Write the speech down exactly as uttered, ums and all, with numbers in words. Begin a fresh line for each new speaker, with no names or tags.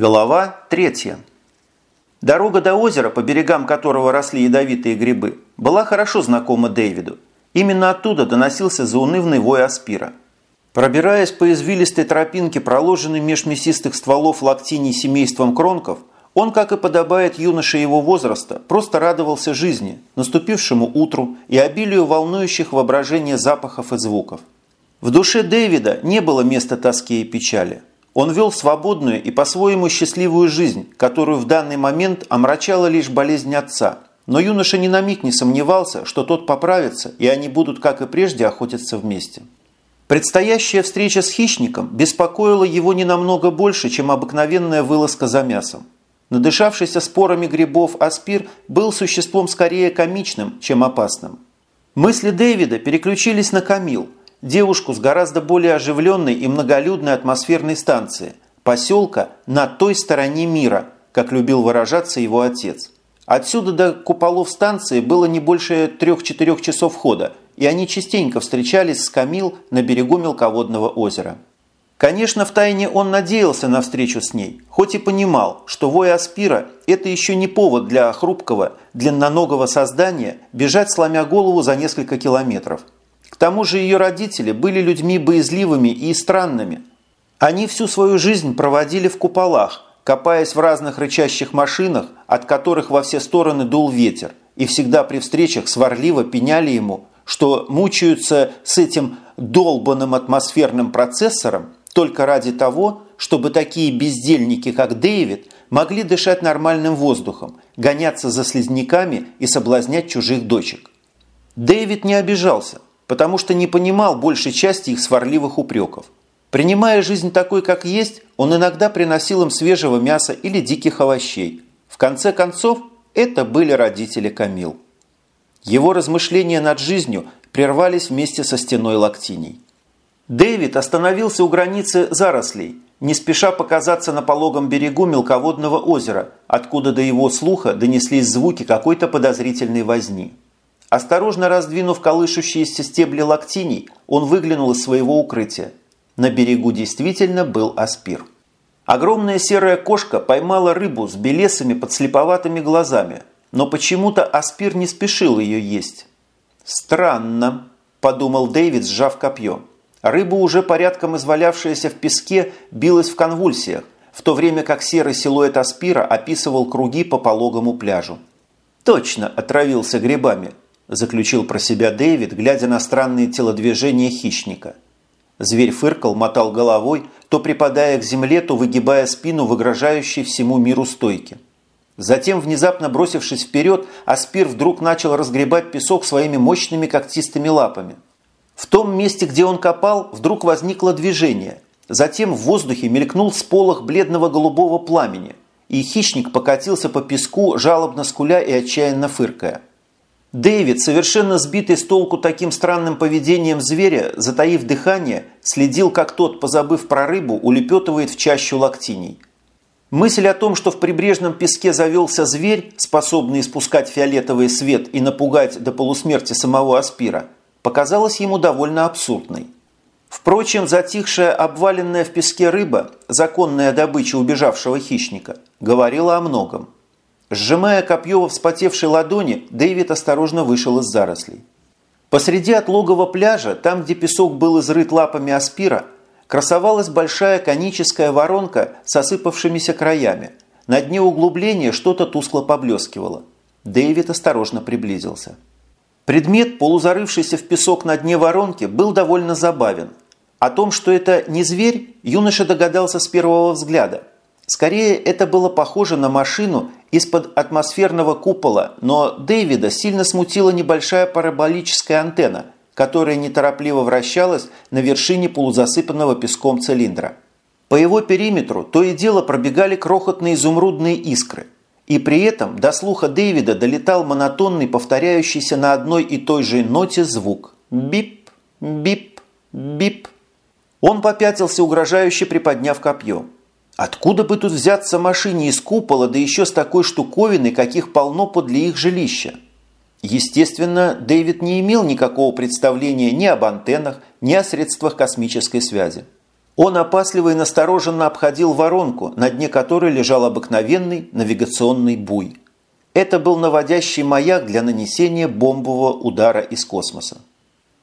Глава третья. Дорога до озера, по берегам которого росли ядовитые грибы, была хорошо знакома Дэвиду. Именно оттуда доносился заунывный вой аспира. Пробираясь по извилистой тропинке, проложенной меж мясистых стволов лактиний семейством кронков, он, как и подобает юноше его возраста, просто радовался жизни, наступившему утру и обилию волнующих воображение запахов и звуков. В душе Дэвида не было места тоске и печали. Он вел свободную и по-своему счастливую жизнь, которую в данный момент омрачала лишь болезнь отца. Но юноша ни на миг не сомневался, что тот поправится, и они будут, как и прежде, охотиться вместе. Предстоящая встреча с хищником беспокоила его не намного больше, чем обыкновенная вылазка за мясом. Надышавшийся спорами грибов аспир был существом скорее комичным, чем опасным. Мысли Дэвида переключились на Камил, девушку с гораздо более оживленной и многолюдной атмосферной станции, поселка на той стороне мира, как любил выражаться его отец. Отсюда до куполов станции было не больше трех-четырех часов хода, и они частенько встречались с Камил на берегу мелководного озера. Конечно, втайне он надеялся на встречу с ней, хоть и понимал, что вой аспира – это еще не повод для хрупкого, длинноногого создания бежать, сломя голову за несколько километров. К тому же ее родители были людьми боязливыми и странными. Они всю свою жизнь проводили в куполах, копаясь в разных рычащих машинах, от которых во все стороны дул ветер, и всегда при встречах сварливо пеняли ему, что мучаются с этим долбанным атмосферным процессором только ради того, чтобы такие бездельники, как Дэвид, могли дышать нормальным воздухом, гоняться за слизняками и соблазнять чужих дочек. Дэвид не обижался, потому что не понимал большей части их сварливых упреков. Принимая жизнь такой, как есть, он иногда приносил им свежего мяса или диких овощей. В конце концов, это были родители Камил. Его размышления над жизнью прервались вместе со стеной лактиней. Дэвид остановился у границы зарослей, не спеша показаться на пологом берегу мелководного озера, откуда до его слуха донеслись звуки какой-то подозрительной возни. Осторожно раздвинув колышущиеся стебли лактиний, он выглянул из своего укрытия. На берегу действительно был аспир. Огромная серая кошка поймала рыбу с белесыми подслеповатыми глазами, но почему-то аспир не спешил ее есть. «Странно», – подумал Дэвид, сжав копье. Рыба, уже порядком извалявшаяся в песке, билась в конвульсиях, в то время как серый силуэт аспира описывал круги по пологому пляжу. «Точно отравился грибами», – заключил про себя Дэвид, глядя на странные телодвижения хищника. Зверь фыркал, мотал головой, то припадая к земле, то выгибая спину в угрожающей всему миру стойке. Затем, внезапно бросившись вперед, аспир вдруг начал разгребать песок своими мощными когтистыми лапами. В том месте, где он копал, вдруг возникло движение. Затем в воздухе мелькнул сполох бледного голубого пламени, и хищник покатился по песку, жалобно скуля и отчаянно фыркая. Дэвид, совершенно сбитый с толку таким странным поведением зверя, затаив дыхание, следил, как тот, позабыв про рыбу, улепетывает в чащу лактиней. Мысль о том, что в прибрежном песке завелся зверь, способный испускать фиолетовый свет и напугать до полусмерти самого аспира, показалась ему довольно абсурдной. Впрочем, затихшая, обваленная в песке рыба, законная добыча убежавшего хищника, говорила о многом. Сжимая копье во вспотевшей ладони, Дэвид осторожно вышел из зарослей. Посреди отлогого пляжа, там, где песок был изрыт лапами аспира, красовалась большая коническая воронка с осыпавшимися краями. На дне углубления что-то тускло поблескивало. Дэвид осторожно приблизился. Предмет, полузарывшийся в песок на дне воронки, был довольно забавен. О том, что это не зверь, юноша догадался с первого взгляда. Скорее, это было похоже на машину из-под атмосферного купола, но Дэвида сильно смутила небольшая параболическая антенна, которая неторопливо вращалась на вершине полузасыпанного песком цилиндра. По его периметру то и дело пробегали крохотные изумрудные искры. И при этом до слуха Дэвида долетал монотонный, повторяющийся на одной и той же ноте звук. Бип, бип, бип. Он попятился, угрожающе приподняв копье. Откуда бы тут взяться машине из купола, да еще с такой штуковиной, каких полно подле их жилища? Естественно, Дэвид не имел никакого представления ни об антеннах, ни о средствах космической связи. Он опасливо и настороженно обходил воронку, на дне которой лежал обыкновенный навигационный буй. Это был наводящий маяк для нанесения бомбового удара из космоса.